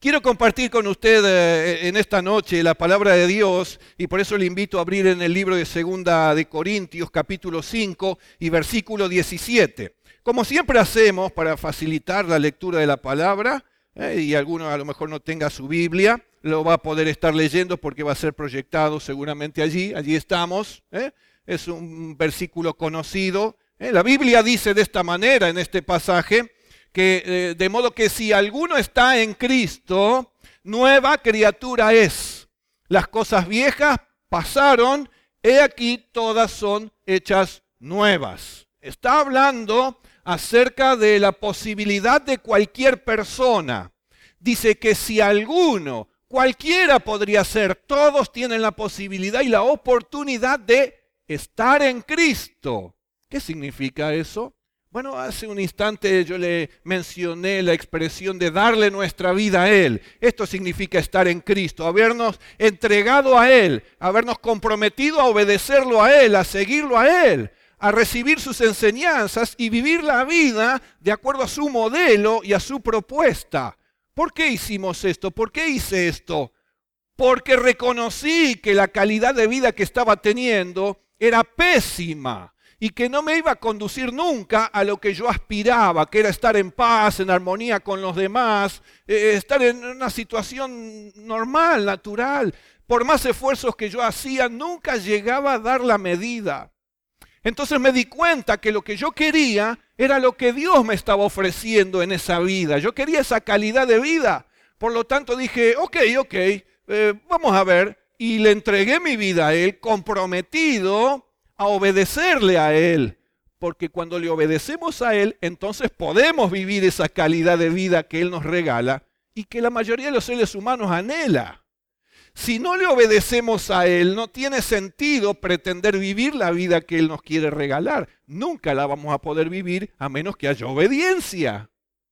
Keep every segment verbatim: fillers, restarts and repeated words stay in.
Quiero compartir con usted eh, en esta noche la palabra de Dios y por eso le invito a abrir en el libro de Segunda de Corintios, capítulo cinco y versículo diecisiete. Como siempre hacemos para facilitar la lectura de la palabra, eh, y alguno a lo mejor no tenga su Biblia, lo va a poder estar leyendo porque va a ser proyectado seguramente allí. Allí estamos. ¿eh? Es un versículo conocido. ¿eh? La Biblia dice de esta manera en este pasaje, que eh, de modo que si alguno está en Cristo, nueva criatura es. Las cosas viejas pasaron, he aquí todas son hechas nuevas. Está hablando acerca de la posibilidad de cualquier persona. Dice que si alguno, cualquiera podría ser, todos tienen la posibilidad y la oportunidad de estar en Cristo. ¿Qué significa eso? Bueno, hace un instante yo le mencioné la expresión de darle nuestra vida a Él. Esto significa estar en Cristo, habernos entregado a Él, habernos comprometido a obedecerlo a Él, a seguirlo a Él, a recibir sus enseñanzas y vivir la vida de acuerdo a su modelo y a su propuesta. ¿Por qué hicimos esto? ¿Por qué hice esto? Porque reconocí que la calidad de vida que estaba teniendo era pésima y que no me iba a conducir nunca a lo que yo aspiraba, que era estar en paz, en armonía con los demás, eh, estar en una situación normal, natural. Por más esfuerzos que yo hacía, nunca llegaba a dar la medida. Entonces me di cuenta que lo que yo quería era lo que Dios me estaba ofreciendo en esa vida. Yo quería esa calidad de vida. Por lo tanto dije, ok, ok, eh, vamos a ver. Y le entregué mi vida a Él, comprometido a obedecerle a Él. Porque cuando le obedecemos a Él, entonces podemos vivir esa calidad de vida que Él nos regala y que la mayoría de los seres humanos anhela. Si no le obedecemos a Él, no tiene sentido pretender vivir la vida que Él nos quiere regalar. Nunca la vamos a poder vivir a menos que haya obediencia.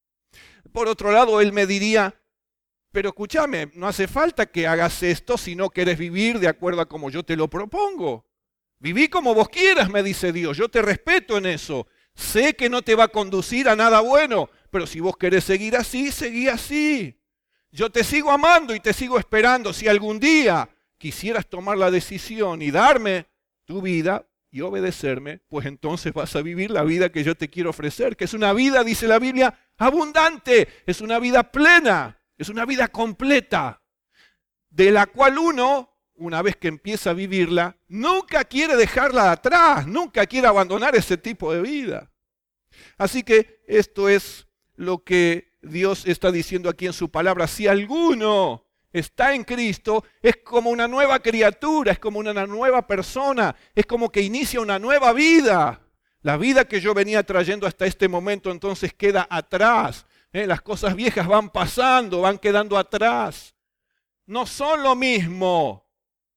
Por otro lado, Él me diría, pero escúchame, no hace falta que hagas esto si no quieres vivir de acuerdo a como yo te lo propongo. Viví como vos quieras, me dice Dios, yo te respeto en eso. Sé que no te va a conducir a nada bueno, pero si vos querés seguir así, seguí así. Yo te sigo amando y te sigo esperando. Si algún día quisieras tomar la decisión y darme tu vida y obedecerme, pues entonces vas a vivir la vida que yo te quiero ofrecer, que es una vida, dice la Biblia, abundante, es una vida plena, es una vida completa, de la cual uno, una vez que empieza a vivirla, nunca quiere dejarla atrás, nunca quiere abandonar ese tipo de vida. Así que esto es lo que Dios está diciendo aquí en su palabra. Si alguno está en Cristo, es como una nueva criatura, es como una nueva persona, es como que inicia una nueva vida. La vida que yo venía trayendo hasta este momento entonces queda atrás. ¿eh? Las cosas viejas van pasando, van quedando atrás. No son lo mismo.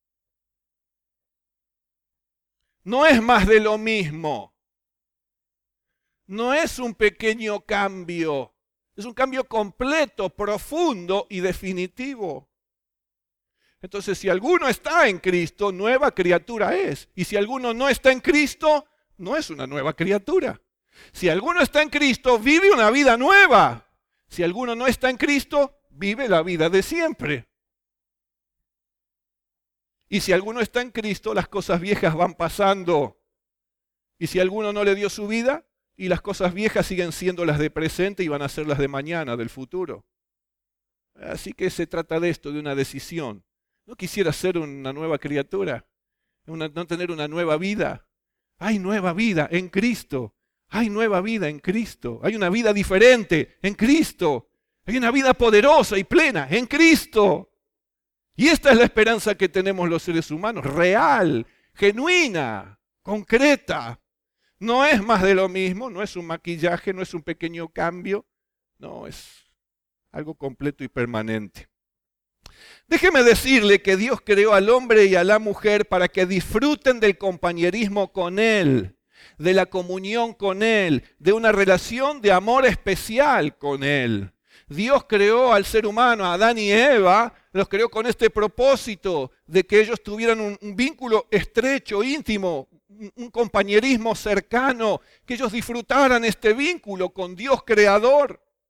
No es más de lo mismo. No es un pequeño cambio. Es un cambio completo, profundo y definitivo. Entonces, si alguno está en Cristo, nueva criatura es. Y si alguno no está en Cristo, no es una nueva criatura. Si alguno está en Cristo, vive una vida nueva. Si alguno no está en Cristo, vive la vida de siempre. Y si alguno está en Cristo, las cosas viejas van pasando. Y si alguno no le dio su vida, y las cosas viejas siguen siendo las de presente y van a ser las de mañana, del futuro. Así que se trata de esto, de una decisión. ¿No quisiera ser una nueva criatura? Una, ¿No tener una nueva vida? Hay nueva vida en Cristo. Hay nueva vida en Cristo. Hay una vida diferente en Cristo. Hay una vida poderosa y plena en Cristo. Y esta es la esperanza que tenemos los seres humanos, real, genuina, concreta. No es más de lo mismo, no es un maquillaje, no es un pequeño cambio, no, es algo completo y permanente. Déjeme decirle que Dios creó al hombre y a la mujer para que disfruten del compañerismo con Él, de la comunión con Él, de una relación de amor especial con Él. Dios creó al ser humano, a Adán y Eva, los creó con este propósito de que ellos tuvieran un, un vínculo estrecho, íntimo, un compañerismo cercano, que ellos disfrutaran este vínculo con Dios creador.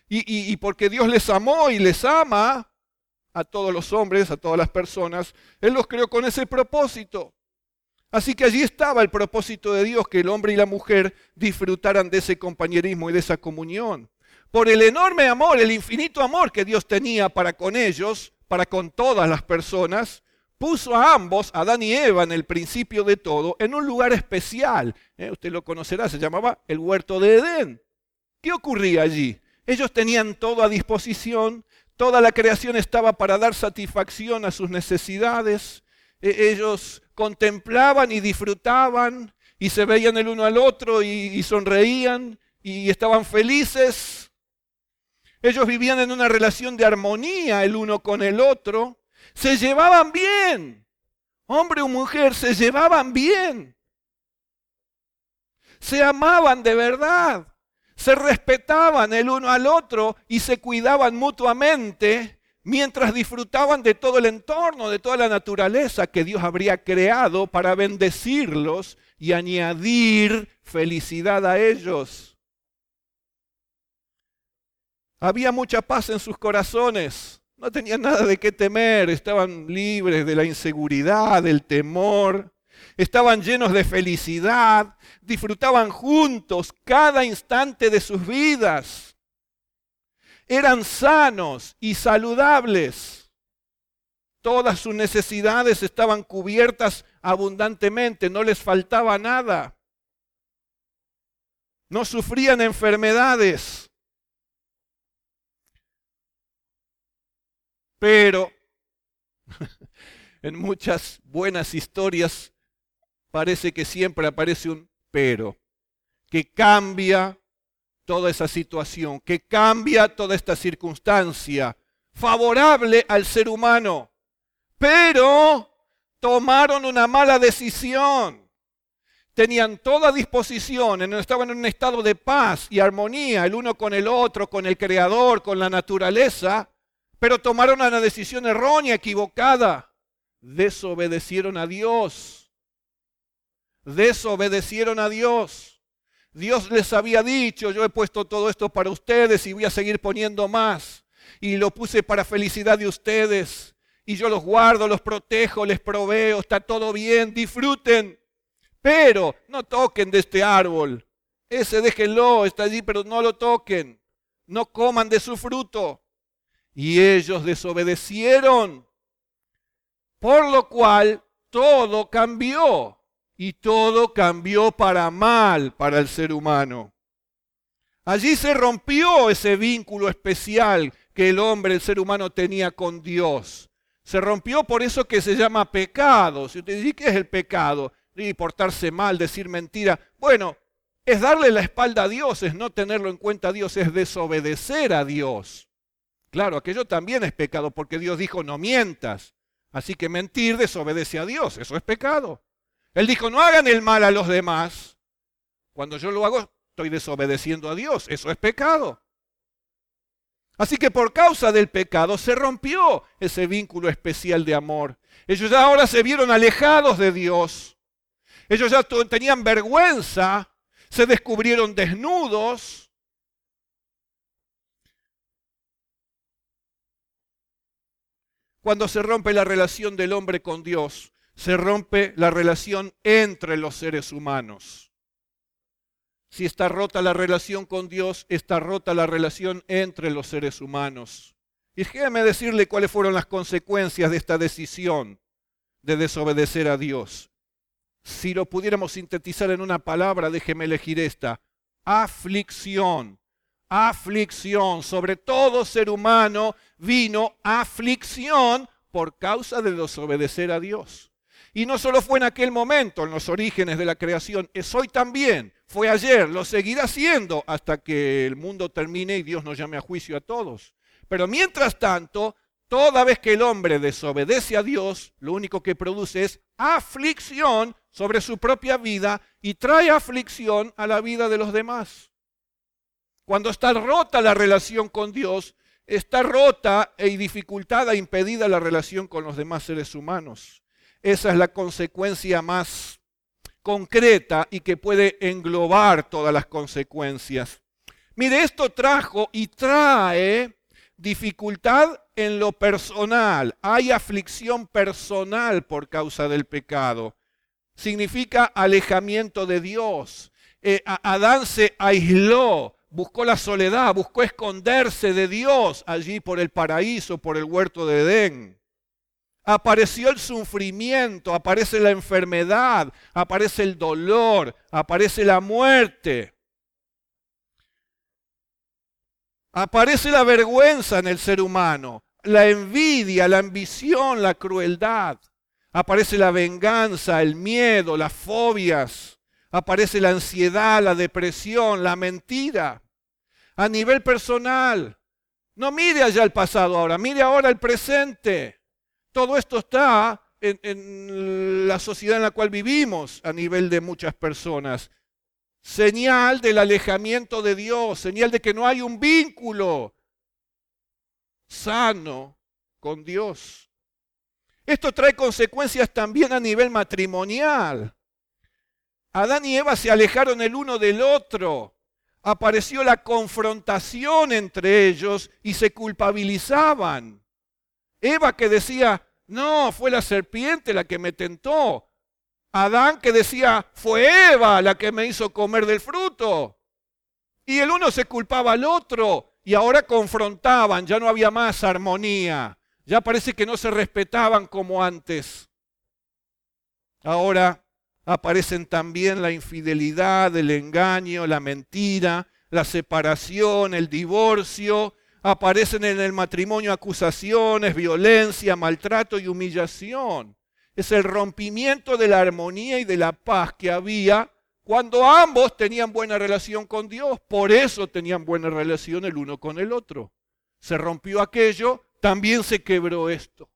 Y, y, y porque Dios les amó y les ama a todos los hombres, a todas las personas, Él los creó con ese propósito. Así que allí estaba el propósito de Dios, que el hombre y la mujer disfrutaran de ese compañerismo y de esa comunión. Por el enorme amor, el infinito amor que Dios tenía para con ellos, para con todas las personas, puso a ambos, Adán y Eva, en el principio de todo, en un lugar especial. Eh, usted lo conocerá, se llamaba el huerto de Edén. ¿Qué ocurría allí? Ellos tenían todo a disposición, toda la creación estaba para dar satisfacción a sus necesidades. Eh, ellos contemplaban y disfrutaban y se veían el uno al otro y, y sonreían y estaban felices. Ellos vivían en una relación de armonía el uno con el otro. Se llevaban bien. Hombre o mujer se llevaban bien. Se amaban de verdad. Se respetaban el uno al otro y se cuidaban mutuamente mientras disfrutaban de todo el entorno, de toda la naturaleza que Dios habría creado para bendecirlos y añadir felicidad a ellos. Había mucha paz en sus corazones, no tenían nada de qué temer, estaban libres de la inseguridad, del temor, estaban llenos de felicidad, disfrutaban juntos cada instante de sus vidas. Eran sanos y saludables. Todas sus necesidades estaban cubiertas abundantemente, no les faltaba nada. No sufrían enfermedades. Pero en muchas buenas historias parece que siempre aparece un pero, que cambia toda esa situación, que cambia toda esta circunstancia favorable al ser humano. Pero tomaron una mala decisión. Tenían toda disposición, estaban en un estado de paz y armonía, el uno con el otro, con el Creador, con la naturaleza, pero tomaron una decisión errónea, equivocada. Desobedecieron a Dios. Desobedecieron a Dios. Dios les había dicho, yo he puesto todo esto para ustedes y voy a seguir poniendo más. Y lo puse para felicidad de ustedes. Y yo los guardo, los protejo, les proveo, está todo bien, disfruten. Pero no toquen de este árbol. Ese déjenlo, está allí, pero no lo toquen. No coman de su fruto. Y ellos desobedecieron. Por lo cual todo cambió. Y todo cambió para mal para el ser humano. Allí se rompió ese vínculo especial que el hombre, el ser humano, tenía con Dios. Se rompió por eso que se llama pecado. Si usted dice, ¿qué es el pecado? Y portarse mal, decir mentira. Bueno, es darle la espalda a Dios, es no tenerlo en cuenta a Dios, es desobedecer a Dios. Claro, aquello también es pecado porque Dios dijo no mientas. Así que mentir desobedece a Dios, eso es pecado. Él dijo no hagan el mal a los demás. Cuando yo lo hago estoy desobedeciendo a Dios, eso es pecado. Así que por causa del pecado se rompió ese vínculo especial de amor. Ellos ya ahora se vieron alejados de Dios. Ellos ya tenían vergüenza, se descubrieron desnudos. Cuando se rompe la relación del hombre con Dios, se rompe la relación entre los seres humanos. Si está rota la relación con Dios, está rota la relación entre los seres humanos. Y déjeme decirle cuáles fueron las consecuencias de esta decisión de desobedecer a Dios. Si lo pudiéramos sintetizar en una palabra, déjeme elegir esta: aflicción. Aflicción. Sobre todo ser humano vino aflicción por causa de desobedecer a Dios. Y no solo fue en aquel momento, en los orígenes de la creación, es hoy también, fue ayer, lo seguirá siendo hasta que el mundo termine y Dios nos llame a juicio a todos. Pero mientras tanto, toda vez que el hombre desobedece a Dios, lo único que produce es aflicción sobre su propia vida y trae aflicción a la vida de los demás. Cuando está rota la relación con Dios, está rota y dificultada, impedida la relación con los demás seres humanos. Esa es la consecuencia más concreta y que puede englobar todas las consecuencias. Mire, esto trajo y trae dificultad en lo personal. Hay aflicción personal por causa del pecado. Significa alejamiento de Dios. Eh, Adán se aisló, buscó la soledad, buscó esconderse de Dios allí por el paraíso, por el huerto de Edén. Apareció el sufrimiento, aparece la enfermedad, aparece el dolor, aparece la muerte. Aparece la vergüenza en el ser humano, la envidia, la ambición, la crueldad. Aparece la venganza, el miedo, las fobias. Aparece la ansiedad, la depresión, la mentira. A nivel personal, no mire allá el pasado ahora, mire ahora el presente. Todo esto está en, en la sociedad en la cual vivimos a nivel de muchas personas. Señal del alejamiento de Dios, señal de que no hay un vínculo sano con Dios. Esto trae consecuencias también a nivel matrimonial. Adán y Eva se alejaron el uno del otro. Apareció la confrontación entre ellos y se culpabilizaban. Eva que decía, no, fue la serpiente la que me tentó. Adán que decía, fue Eva la que me hizo comer del fruto. Y el uno se culpaba al otro y ahora confrontaban, ya no había más armonía. Ya parece que no se respetaban como antes. Ahora aparecen también la infidelidad, el engaño, la mentira, la separación, el divorcio. Aparecen en el matrimonio acusaciones, violencia, maltrato y humillación. Es el rompimiento de la armonía y de la paz que había cuando ambos tenían buena relación con Dios. Por eso tenían buena relación el uno con el otro. Se rompió aquello, también se quebró esto.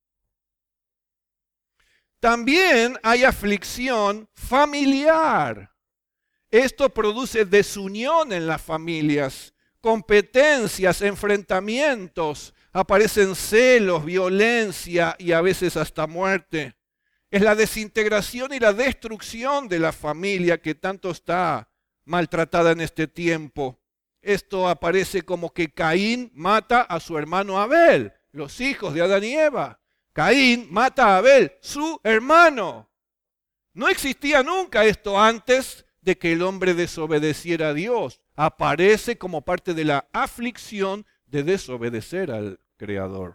También hay aflicción familiar. Esto produce desunión en las familias, competencias, enfrentamientos. Aparecen celos, violencia y a veces hasta muerte. Es la desintegración y la destrucción de la familia que tanto está maltratada en este tiempo. Esto aparece como que Caín mata a su hermano Abel, los hijos de Adán y Eva. Caín mata a Abel, su hermano. No existía nunca esto antes de que el hombre desobedeciera a Dios. Aparece como parte de la aflicción de desobedecer al Creador.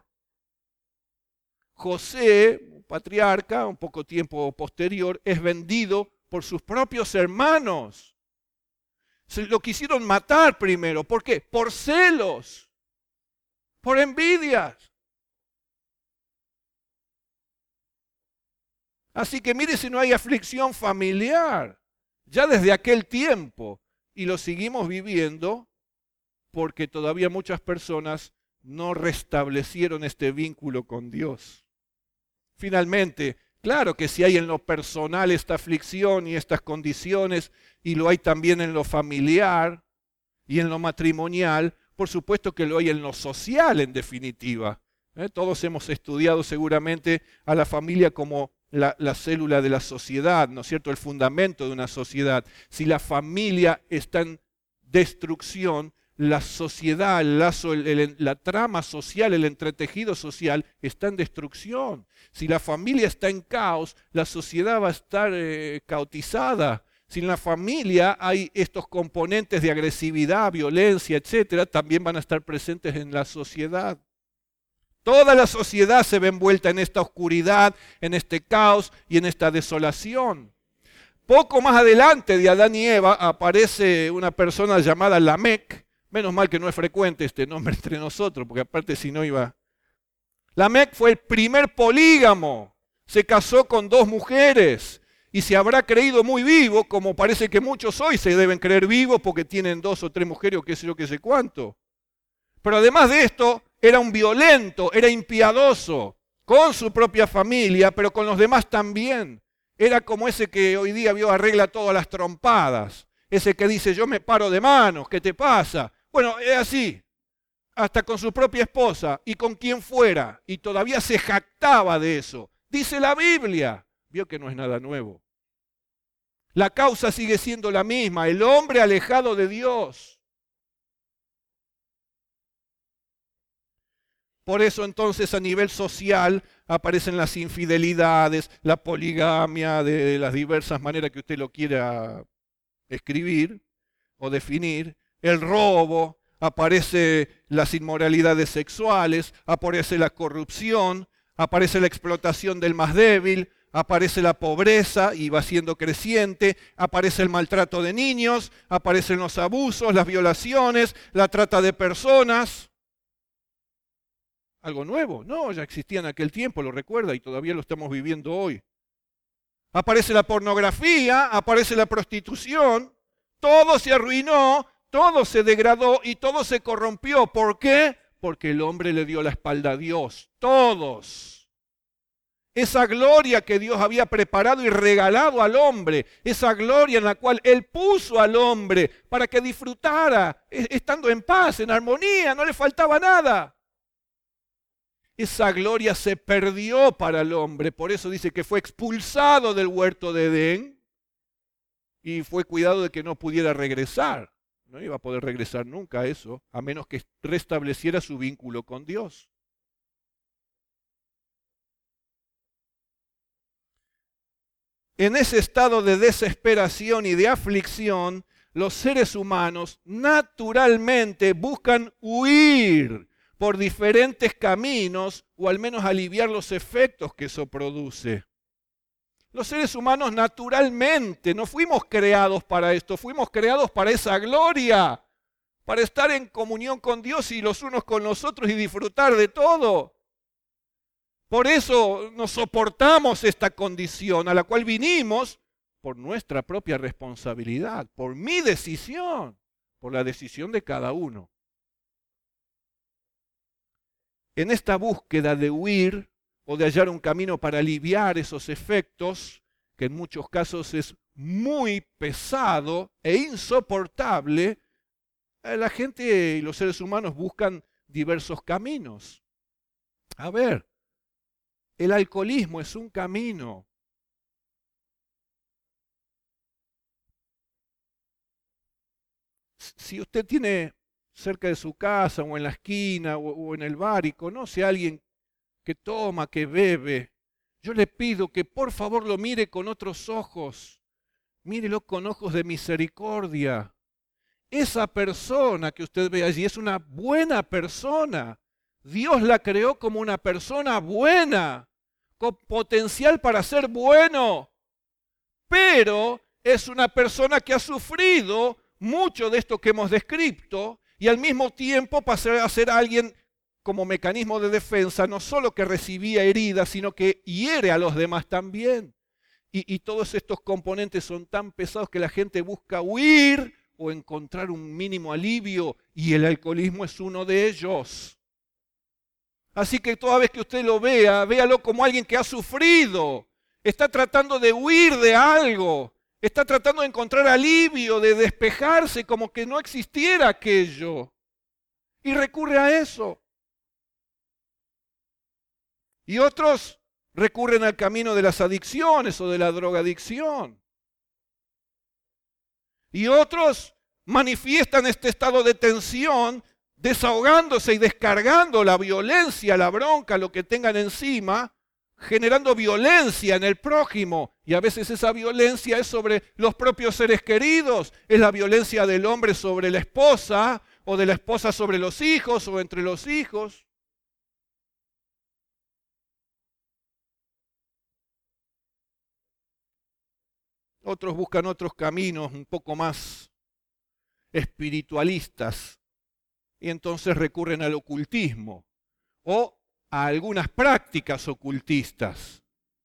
José, un patriarca, un poco tiempo posterior, es vendido por sus propios hermanos. Se lo quisieron matar primero. ¿Por qué? Por celos, por envidias. Así que mire si no hay aflicción familiar, ya desde aquel tiempo, y lo seguimos viviendo porque todavía muchas personas no restablecieron este vínculo con Dios. Finalmente, claro que si hay en lo personal esta aflicción y estas condiciones, y lo hay también en lo familiar y en lo matrimonial, por supuesto que lo hay en lo social en definitiva. ¿Eh? Todos hemos estudiado seguramente a la familia como la, la célula de la sociedad, ¿no es cierto? El fundamento de una sociedad. Si la familia está en destrucción, la sociedad, el lazo, el, el, la trama social, el entretejido social está en destrucción. Si la familia está en caos, la sociedad va a estar eh, caotizada. Si en la familia hay estos componentes de agresividad, violencia, etcétera, también van a estar presentes en la sociedad. Toda la sociedad se ve envuelta en esta oscuridad, en este caos y en esta desolación. Poco más adelante de Adán y Eva aparece una persona llamada Lamec. Menos mal que no es frecuente este nombre entre nosotros, porque aparte si no iba... Lamec fue el primer polígamo. Se casó con dos mujeres y se habrá creído muy vivo, como parece que muchos hoy se deben creer vivos porque tienen dos o tres mujeres o qué sé yo, qué sé cuánto. Pero además de esto, era un violento, era impiadoso, con su propia familia, pero con los demás también. Era como ese que hoy día vio arregla todas las trompadas. Ese que dice, yo me paro de manos, ¿qué te pasa? Bueno, es así, hasta con su propia esposa y con quien fuera, y todavía se jactaba de eso. Dice la Biblia, vio que no es nada nuevo. La causa sigue siendo la misma, el hombre alejado de Dios. Por eso entonces a nivel social aparecen las infidelidades, la poligamia, de las diversas maneras que usted lo quiera escribir o definir, el robo, aparecen las inmoralidades sexuales, aparece la corrupción, aparece la explotación del más débil, aparece la pobreza y va siendo creciente, aparece el maltrato de niños, aparecen los abusos, las violaciones, la trata de personas. ¿Algo nuevo? No, ya existía en aquel tiempo, lo recuerda, y todavía lo estamos viviendo hoy. Aparece la pornografía, aparece la prostitución, todo se arruinó, todo se degradó y todo se corrompió. ¿Por qué? Porque el hombre le dio la espalda a Dios. Todos. Esa gloria que Dios había preparado y regalado al hombre, esa gloria en la cual Él puso al hombre para que disfrutara, estando en paz, en armonía, no le faltaba nada. Esa gloria se perdió para el hombre, por eso dice que fue expulsado del huerto de Edén y fue cuidado de que no pudiera regresar. No iba a poder regresar nunca a eso, a menos que restableciera su vínculo con Dios. En ese estado de desesperación y de aflicción, los seres humanos naturalmente buscan huir por diferentes caminos o al menos aliviar los efectos que eso produce. Los seres humanos naturalmente no fuimos creados para esto, fuimos creados para esa gloria, para estar en comunión con Dios y los unos con los otros y disfrutar de todo. Por eso nos soportamos esta condición a la cual vinimos por nuestra propia responsabilidad, por mi decisión, por la decisión de cada uno. En esta búsqueda de huir o de hallar un camino para aliviar esos efectos, que en muchos casos es muy pesado e insoportable, la gente y los seres humanos buscan diversos caminos. A ver, el alcoholismo es un camino. Si usted tiene cerca de su casa o en la esquina o, o en el bar y conoce a alguien que toma, que bebe, yo le pido que por favor lo mire con otros ojos. Mírelo con ojos de misericordia. Esa persona que usted ve allí es una buena persona. Dios la creó como una persona buena, con potencial para ser bueno. Pero es una persona que ha sufrido mucho de esto que hemos descrito y al mismo tiempo pasó a ser alguien como mecanismo de defensa, no solo que recibía heridas, sino que hiere a los demás también. Y, y todos estos componentes son tan pesados que la gente busca huir o encontrar un mínimo alivio, y el alcoholismo es uno de ellos. Así que toda vez que usted lo vea, véalo como alguien que ha sufrido, está tratando de huir de algo, está tratando de encontrar alivio, de despejarse como que no existiera aquello. Y recurre a eso. Y otros recurren al camino de las adicciones o de la drogadicción. Y otros manifiestan este estado de tensión desahogándose y descargando la violencia, la bronca, lo que tengan encima, generando violencia en el prójimo. Y a veces esa violencia es sobre los propios seres queridos, es la violencia del hombre sobre la esposa, o de la esposa sobre los hijos, o entre los hijos. Otros buscan otros caminos un poco más espiritualistas y entonces recurren al ocultismo o a algunas prácticas ocultistas.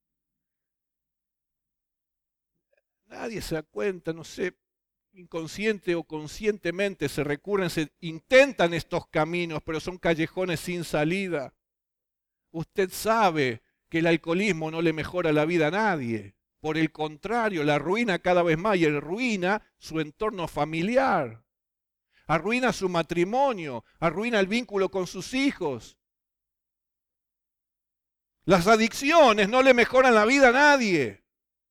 Nadie se da cuenta, no sé, inconsciente o conscientemente se recurren, se intentan estos caminos, pero son callejones sin salida. Usted sabe que el alcoholismo no le mejora la vida a nadie. Por el contrario, la arruina cada vez más y arruina su entorno familiar. Arruina su matrimonio, arruina el vínculo con sus hijos. Las adicciones no le mejoran la vida a nadie.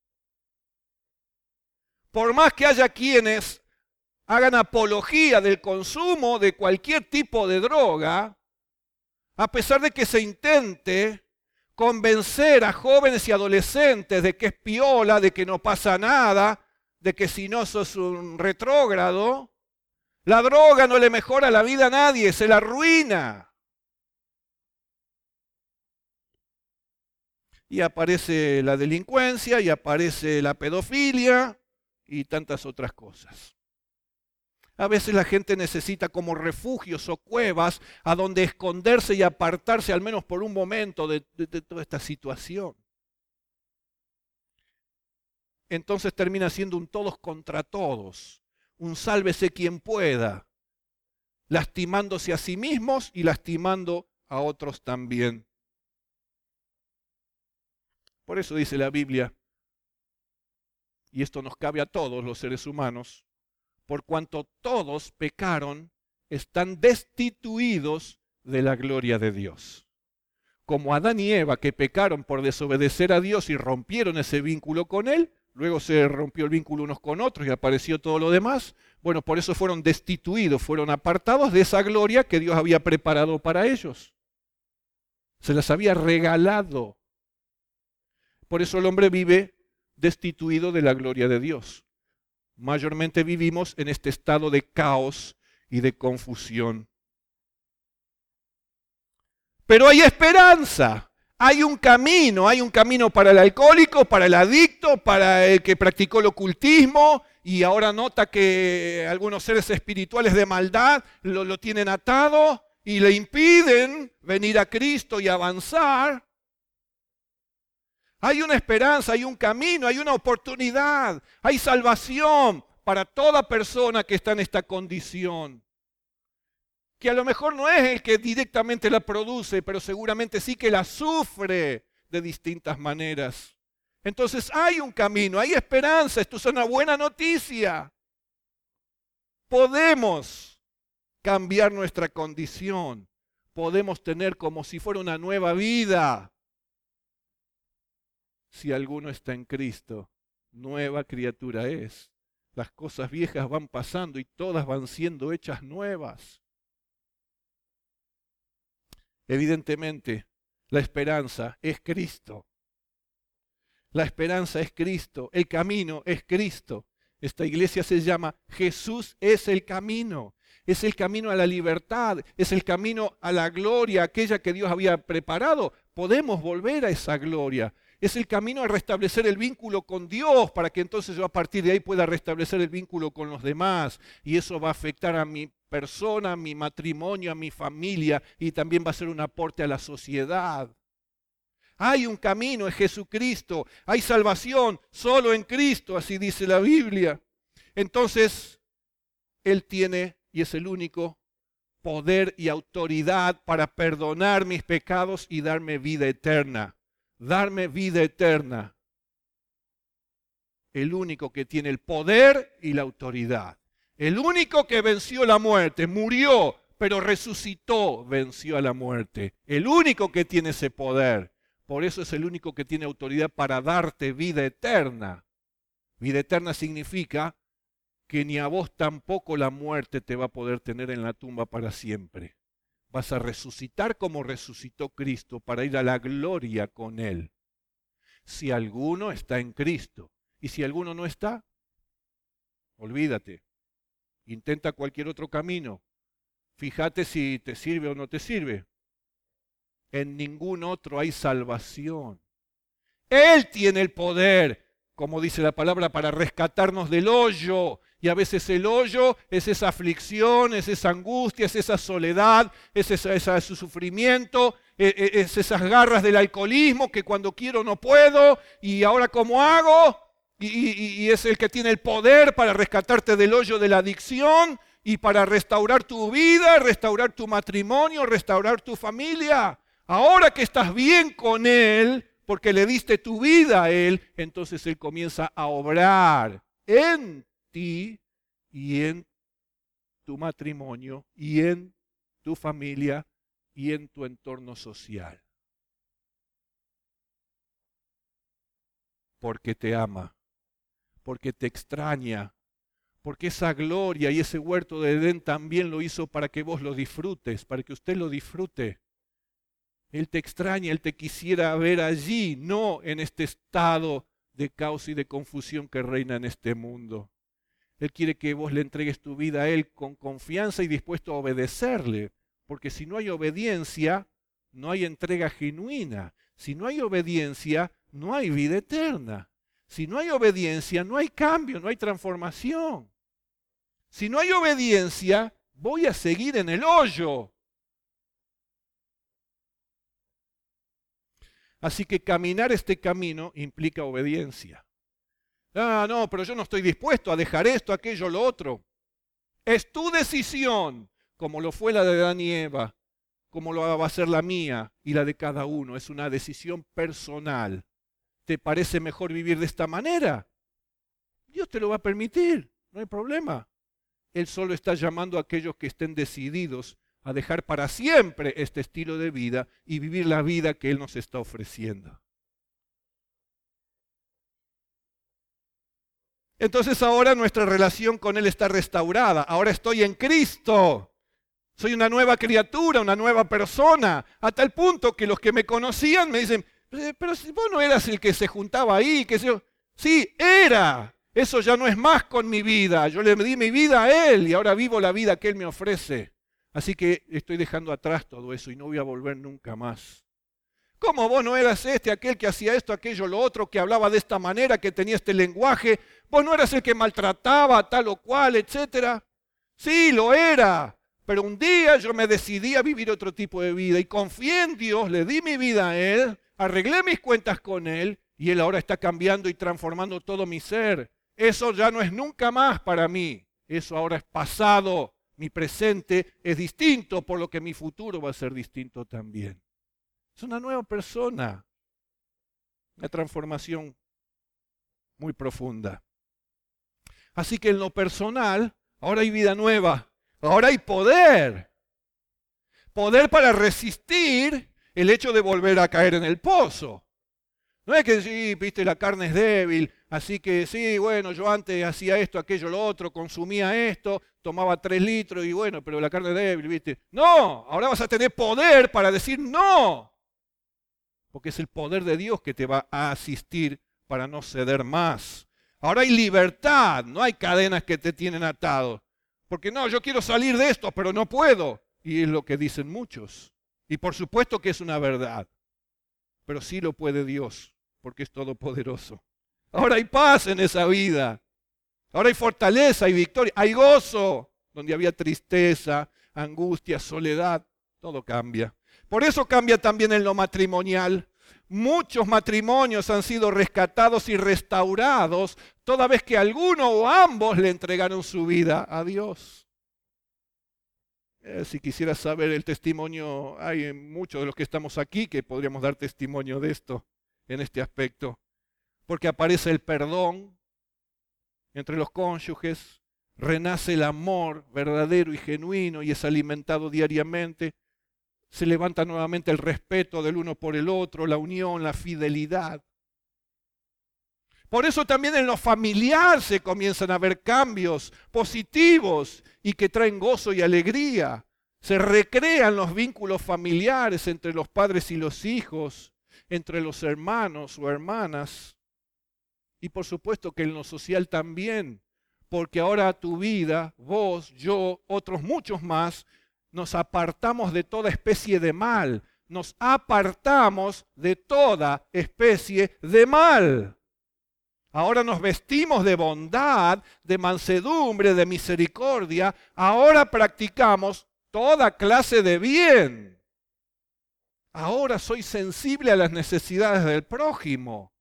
Por más que haya quienes hagan apología del consumo de cualquier tipo de droga, A pesar de que se intente convencer a jóvenes y adolescentes de que es piola, de que no pasa nada, de que si no sos un retrógrado, la droga no le mejora la vida a nadie, se la arruina. Y aparece la delincuencia, y aparece la pedofilia, y tantas otras cosas. A veces la gente necesita como refugios o cuevas a donde esconderse y apartarse al menos por un momento de, de, de toda esta situación. Entonces termina siendo un todos contra todos, un sálvese quien pueda, lastimándose a sí mismos y lastimando a otros también. Por eso dice la Biblia, y esto nos cabe a todos los seres humanos, por cuanto todos pecaron, están destituidos de la gloria de Dios. Como Adán y Eva, que pecaron por desobedecer a Dios y rompieron ese vínculo con Él, luego se rompió el vínculo unos con otros y apareció todo lo demás, bueno, por eso fueron destituidos, fueron apartados de esa gloria que Dios había preparado para ellos. Se las había regalado. Por eso el hombre vive destituido de la gloria de Dios. Mayormente vivimos en este estado de caos y de confusión. Pero hay esperanza, hay un camino, hay un camino para el alcohólico, para el adicto, para el que practicó el ocultismo y ahora nota que algunos seres espirituales de maldad lo, lo tienen atado y le impiden venir a Cristo y avanzar. Hay una esperanza, hay un camino, hay una oportunidad, hay salvación para toda persona que está en esta condición. Que a lo mejor no es el que directamente la produce, pero seguramente sí que la sufre de distintas maneras. Entonces hay un camino, hay esperanza, esto es una buena noticia. Podemos cambiar nuestra condición, podemos tener como si fuera una nueva vida. Si alguno está en Cristo, nueva criatura es. Las cosas viejas van pasando y todas van siendo hechas nuevas. Evidentemente, la esperanza es Cristo. La esperanza es Cristo. El camino es Cristo. Esta iglesia se llama Jesús es el camino. Es el camino a la libertad. Es el camino a la gloria, aquella que Dios había preparado. Podemos volver a esa gloria. Es el camino a restablecer el vínculo con Dios para que entonces yo a partir de ahí pueda restablecer el vínculo con los demás. Y eso va a afectar a mi persona, a mi matrimonio, a mi familia y también va a ser un aporte a la sociedad. Hay un camino en Jesucristo, hay salvación solo en Cristo, así dice la Biblia. Entonces, Él tiene y es el único poder y autoridad para perdonar mis pecados y darme vida eterna. Darme vida eterna. El único que tiene el poder y la autoridad. El único que venció la muerte, murió, pero resucitó, venció a la muerte. El único que tiene ese poder. Por eso es el único que tiene autoridad para darte vida eterna. Vida eterna significa que ni a vos tampoco la muerte te va a poder tener en la tumba para siempre. Vas a resucitar como resucitó Cristo para ir a la gloria con Él. Si alguno está en Cristo y si alguno no está, olvídate. Intenta cualquier otro camino. Fíjate si te sirve o no te sirve. En ningún otro hay salvación. Él tiene el poder, como dice la palabra, para rescatarnos del hoyo. Y a veces el hoyo es esa aflicción, es esa angustia, es esa soledad, es ese, ese sufrimiento, es, es esas garras del alcoholismo que cuando quiero no puedo y ahora ¿cómo hago? Y, y, y es el que tiene el poder para rescatarte del hoyo de la adicción y para restaurar tu vida, restaurar tu matrimonio, restaurar tu familia. Ahora que estás bien con Él, porque le diste tu vida a Él, entonces Él comienza a obrar en ti y en tu matrimonio y en tu familia y en tu entorno social. Porque te ama, porque te extraña, porque esa gloria y ese huerto de Edén también lo hizo para que vos lo disfrutes, para que usted lo disfrute. Él te extraña, Él te quisiera ver allí, no en este estado de caos y de confusión que reina en este mundo. Él quiere que vos le entregues tu vida a Él con confianza y dispuesto a obedecerle, porque si no hay obediencia, no hay entrega genuina. Si no hay obediencia, no hay vida eterna. Si no hay obediencia, no hay cambio, no hay transformación. Si no hay obediencia, voy a seguir en el hoyo. Así que caminar este camino implica obediencia. Ah, no, pero yo no estoy dispuesto a dejar esto, aquello, lo otro. Es tu decisión, como lo fue la de Adán y Eva, como lo va a ser la mía y la de cada uno. Es una decisión personal. ¿Te parece mejor vivir de esta manera? Dios te lo va a permitir, no hay problema. Él solo está llamando a aquellos que estén decididos a dejar para siempre este estilo de vida y vivir la vida que Él nos está ofreciendo. Entonces ahora nuestra relación con Él está restaurada. Ahora estoy en Cristo. Soy una nueva criatura, una nueva persona. A tal punto que los que me conocían me dicen, pero si vos no eras el que se juntaba ahí, que yo, sí, era. Eso ya no es más con mi vida. Yo le di mi vida a Él y ahora vivo la vida que Él me ofrece. Así que estoy dejando atrás todo eso y no voy a volver nunca más. ¿Cómo vos no eras este, aquel que hacía esto, aquello, lo otro, que hablaba de esta manera, que tenía este lenguaje? ¿Vos no eras el que maltrataba tal o cual, etcétera? Sí, lo era. Pero un día yo me decidí a vivir otro tipo de vida y confié en Dios, le di mi vida a Él, arreglé mis cuentas con Él y Él ahora está cambiando y transformando todo mi ser. Eso ya no es nunca más para mí. Eso ahora es pasado. Mi presente es distinto, por lo que mi futuro va a ser distinto también. Es una nueva persona. Una transformación muy profunda. Así que en lo personal, ahora hay vida nueva. Ahora hay poder. Poder para resistir el hecho de volver a caer en el pozo. No es que sí, viste, la carne es débil, así que sí, bueno, yo antes hacía esto, aquello, lo otro, consumía esto, tomaba tres litros y bueno, pero la carne es débil, viste. No, ahora vas a tener poder para decir no. Porque es el poder de Dios que te va a asistir para no ceder más. Ahora hay libertad, no hay cadenas que te tienen atado. Porque no, yo quiero salir de esto, pero no puedo. Y es lo que dicen muchos. Y por supuesto que es una verdad. Pero sí lo puede Dios, porque es todopoderoso. Ahora hay paz en esa vida. Ahora hay fortaleza, hay victoria, hay gozo. Donde había tristeza, angustia, soledad, todo cambia. Por eso cambia también en lo matrimonial. Muchos matrimonios han sido rescatados y restaurados toda vez que alguno o ambos le entregaron su vida a Dios. Eh, si quisieras saber el testimonio, hay muchos de los que estamos aquí que podríamos dar testimonio de esto, en este aspecto. Porque aparece el perdón entre los cónyuges, renace el amor verdadero y genuino y es alimentado diariamente. Se levanta nuevamente el respeto del uno por el otro, la unión, la fidelidad. Por eso también en lo familiar se comienzan a ver cambios positivos y que traen gozo y alegría. Se recrean los vínculos familiares entre los padres y los hijos, entre los hermanos o hermanas. Y por supuesto que en lo social también, porque ahora tu vida, vos, yo, otros muchos más, nos apartamos de toda especie de mal. Nos apartamos de toda especie de mal. Ahora nos vestimos de bondad, de mansedumbre, de misericordia. Ahora practicamos toda clase de bien. Ahora soy sensible a las necesidades del prójimo.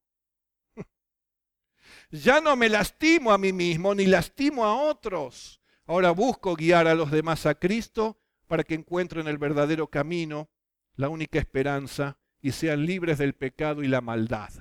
Ya no me lastimo a mí mismo ni lastimo a otros. Ahora busco guiar a los demás a Cristo para que encuentren el verdadero camino, la única esperanza y sean libres del pecado y la maldad.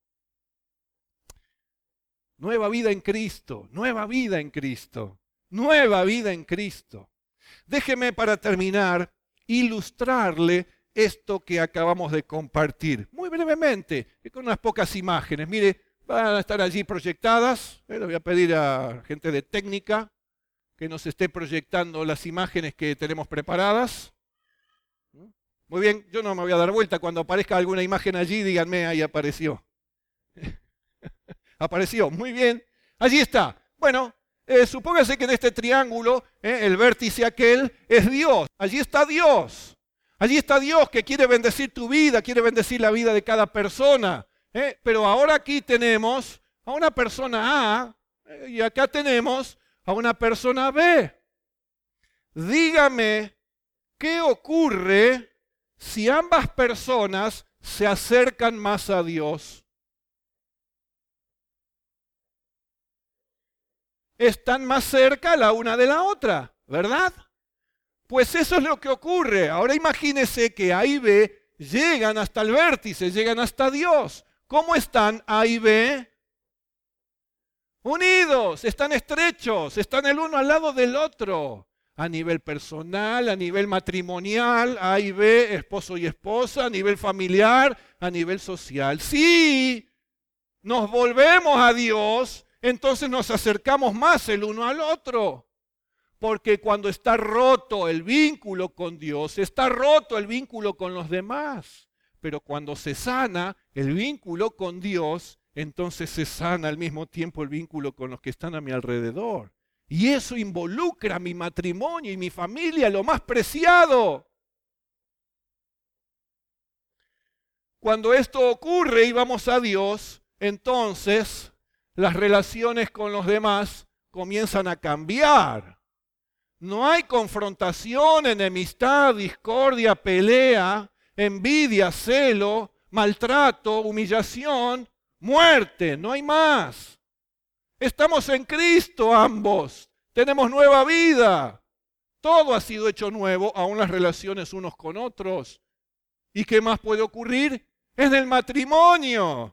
Nueva vida en Cristo, nueva vida en Cristo, nueva vida en Cristo. Déjeme para terminar ilustrarle esto que acabamos de compartir, muy brevemente, con unas pocas imágenes. Mire, van a estar allí proyectadas. Le voy a pedir a gente de técnica que nos esté proyectando las imágenes que tenemos preparadas. Muy bien, yo no me voy a dar vuelta. Cuando aparezca alguna imagen allí, díganme, ahí apareció. Apareció, muy bien. Allí está. Bueno, eh, supóngase que en este triángulo, eh, el vértice aquel es Dios. Allí está Dios. Allí está Dios que quiere bendecir tu vida, quiere bendecir la vida de cada persona. Eh, pero ahora aquí tenemos a una persona A eh, y acá tenemos a una persona B. Dígame, ¿qué ocurre si ambas personas se acercan más a Dios? Están más cerca la una de la otra, ¿verdad? Pues eso es lo que ocurre. Ahora imagínese que A y B llegan hasta el vértice, llegan hasta Dios. ¿Cómo están A y B? Unidos, están estrechos, están el uno al lado del otro. A nivel personal, a nivel matrimonial, A y B, esposo y esposa, a nivel familiar, a nivel social. Sí, nos volvemos a Dios, entonces nos acercamos más el uno al otro. Porque cuando está roto el vínculo con Dios, está roto el vínculo con los demás. Pero cuando se sana el vínculo con Dios, entonces se sana al mismo tiempo el vínculo con los que están a mi alrededor. Y eso involucra mi matrimonio y mi familia, lo más preciado. Cuando esto ocurre y vamos a Dios, entonces las relaciones con los demás comienzan a cambiar. No hay confrontación, enemistad, discordia, pelea, envidia, celo, maltrato, humillación, muerte. No hay más. Estamos en Cristo ambos. Tenemos nueva vida. Todo ha sido hecho nuevo, aún las relaciones unos con otros. ¿Y qué más puede ocurrir? En el matrimonio.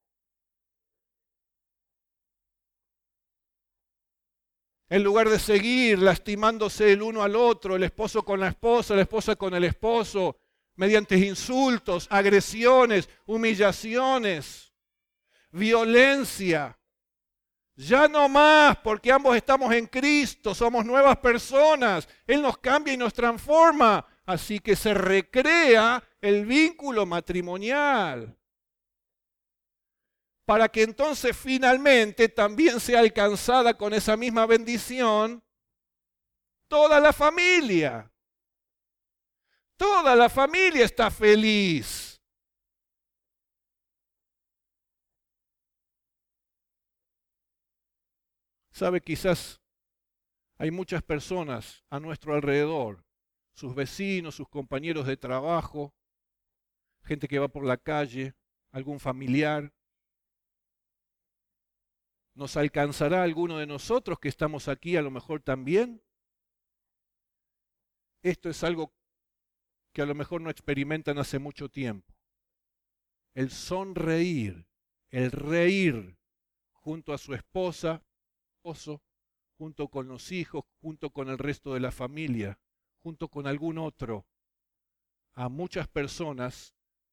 En lugar de seguir lastimándose el uno al otro, el esposo con la esposa, la esposa con el esposo, mediante insultos, agresiones, humillaciones, violencia. Ya no más, porque ambos estamos en Cristo, somos nuevas personas. Él nos cambia y nos transforma. Así que se recrea el vínculo matrimonial. Para que entonces finalmente también sea alcanzada con esa misma bendición toda la familia. Toda la familia está feliz. Sabe, quizás hay muchas personas a nuestro alrededor, sus vecinos, sus compañeros de trabajo, gente que va por la calle, algún familiar. ¿Nos alcanzará alguno de nosotros que estamos aquí a lo mejor también? Esto es algo que a lo mejor no experimentan hace mucho tiempo. El sonreír, el reír junto a su esposa, esposo, junto con los hijos, junto con el resto de la familia, junto con algún otro. A muchas personas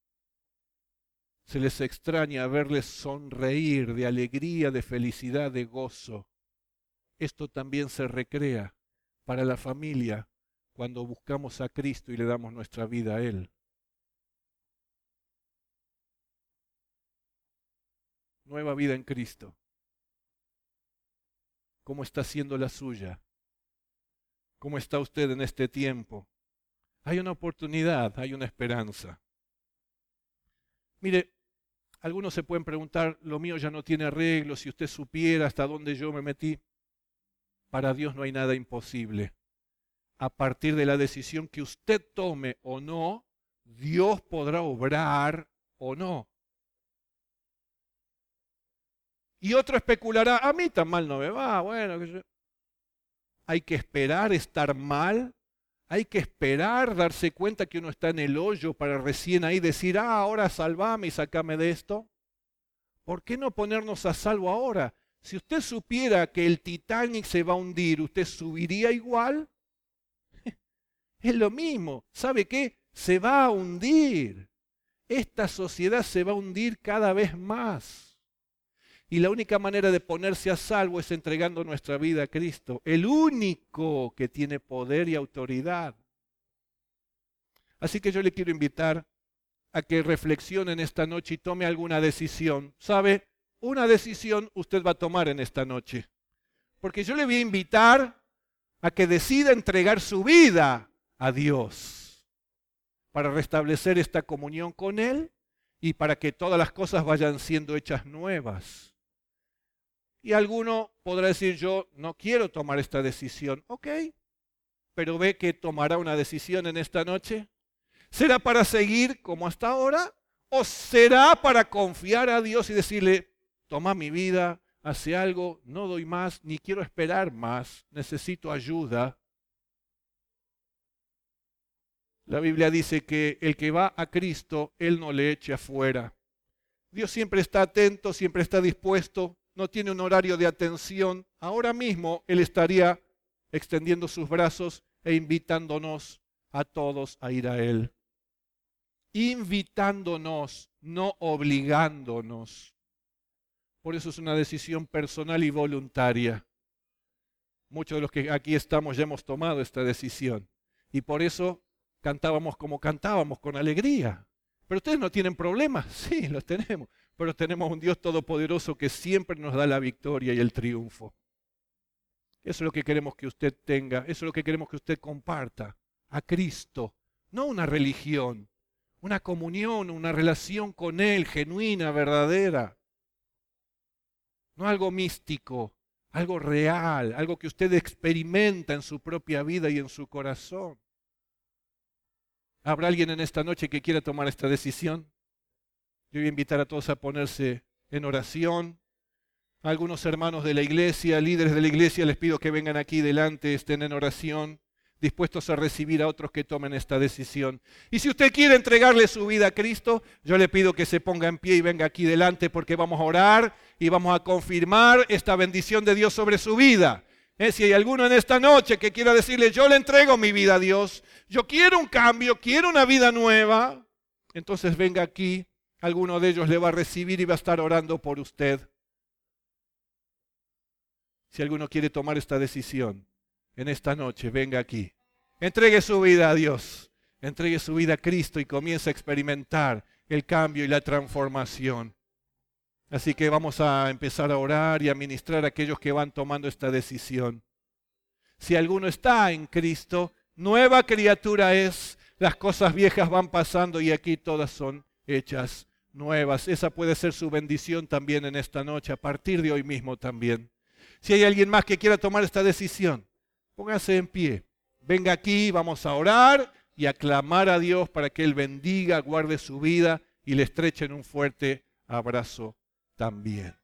se les extraña verles sonreír de alegría, de felicidad, de gozo. Esto también se recrea para la familia cuando buscamos a Cristo y le damos nuestra vida a Él. Nueva vida en Cristo. ¿Cómo está siendo la suya? ¿Cómo está usted en este tiempo? Hay una oportunidad, hay una esperanza. Mire, algunos se pueden preguntar, lo mío ya no tiene arreglo, si usted supiera hasta dónde yo me metí. Para Dios no hay nada imposible. A partir de la decisión que usted tome o no, Dios podrá obrar o no. Y otro especulará, a mí tan mal no me va, bueno, que yo... Hay que esperar estar mal, hay que esperar darse cuenta que uno está en el hoyo para recién ahí decir, ah, ahora salvame y sacame de esto. ¿Por qué no ponernos a salvo ahora? Si usted supiera que el Titanic se va a hundir, ¿usted subiría igual? Es lo mismo. ¿Sabe qué? Se va a hundir. Esta sociedad se va a hundir cada vez más. Y la única manera de ponerse a salvo es entregando nuestra vida a Cristo, el único que tiene poder y autoridad. Así que yo le quiero invitar a que reflexione en esta noche y tome alguna decisión. ¿Sabe? Una decisión usted va a tomar en esta noche. Porque yo le voy a invitar a que decida entregar su vida a Dios para restablecer esta comunión con Él y para que todas las cosas vayan siendo hechas nuevas. Y alguno podrá decir, yo no quiero tomar esta decisión. Ok, pero ve que tomará una decisión en esta noche. ¿Será para seguir como hasta ahora? ¿O será para confiar a Dios y decirle, toma mi vida, hace algo, no doy más, ni quiero esperar más, necesito ayuda? La Biblia dice que el que va a Cristo, Él no le eche afuera. Dios siempre está atento, siempre está dispuesto, no tiene un horario de atención. Ahora mismo Él estaría extendiendo sus brazos e invitándonos a todos a ir a Él. Invitándonos, no obligándonos. Por eso es una decisión personal y voluntaria. Muchos de los que aquí estamos ya hemos tomado esta decisión. Y por eso cantábamos como cantábamos, con alegría. Pero ustedes no tienen problemas. Sí, los tenemos. Pero tenemos un Dios todopoderoso que siempre nos da la victoria y el triunfo. Eso es lo que queremos que usted tenga. Eso es lo que queremos que usted comparta. A Cristo. No una religión. Una comunión, una relación con Él, genuina, verdadera. No algo místico, algo real, algo que usted experimenta en su propia vida y en su corazón. ¿Habrá alguien en esta noche que quiera tomar esta decisión? Yo voy a invitar a todos a ponerse en oración. A algunos hermanos de la iglesia, líderes de la iglesia, les pido que vengan aquí delante, estén en oración, dispuestos a recibir a otros que tomen esta decisión. Y si usted quiere entregarle su vida a Cristo, yo le pido que se ponga en pie y venga aquí delante porque vamos a orar y vamos a confirmar esta bendición de Dios sobre su vida. ¿Eh? Si hay alguno en esta noche que quiera decirle, yo le entrego mi vida a Dios, yo quiero un cambio, quiero una vida nueva, entonces venga aquí, alguno de ellos le va a recibir y va a estar orando por usted. Si alguno quiere tomar esta decisión, en esta noche, venga aquí. Entregue su vida a Dios. Entregue su vida a Cristo y comience a experimentar el cambio y la transformación. Así que vamos a empezar a orar y a ministrar a aquellos que van tomando esta decisión. Si alguno está en Cristo, nueva criatura es. Las cosas viejas van pasando y aquí todas son hechas nuevas. Esa puede ser su bendición también en esta noche, a partir de hoy mismo también. Si hay alguien más que quiera tomar esta decisión, póngase en pie, venga aquí, vamos a orar y a clamar a Dios para que Él bendiga, guarde su vida y le estreche en un fuerte abrazo también.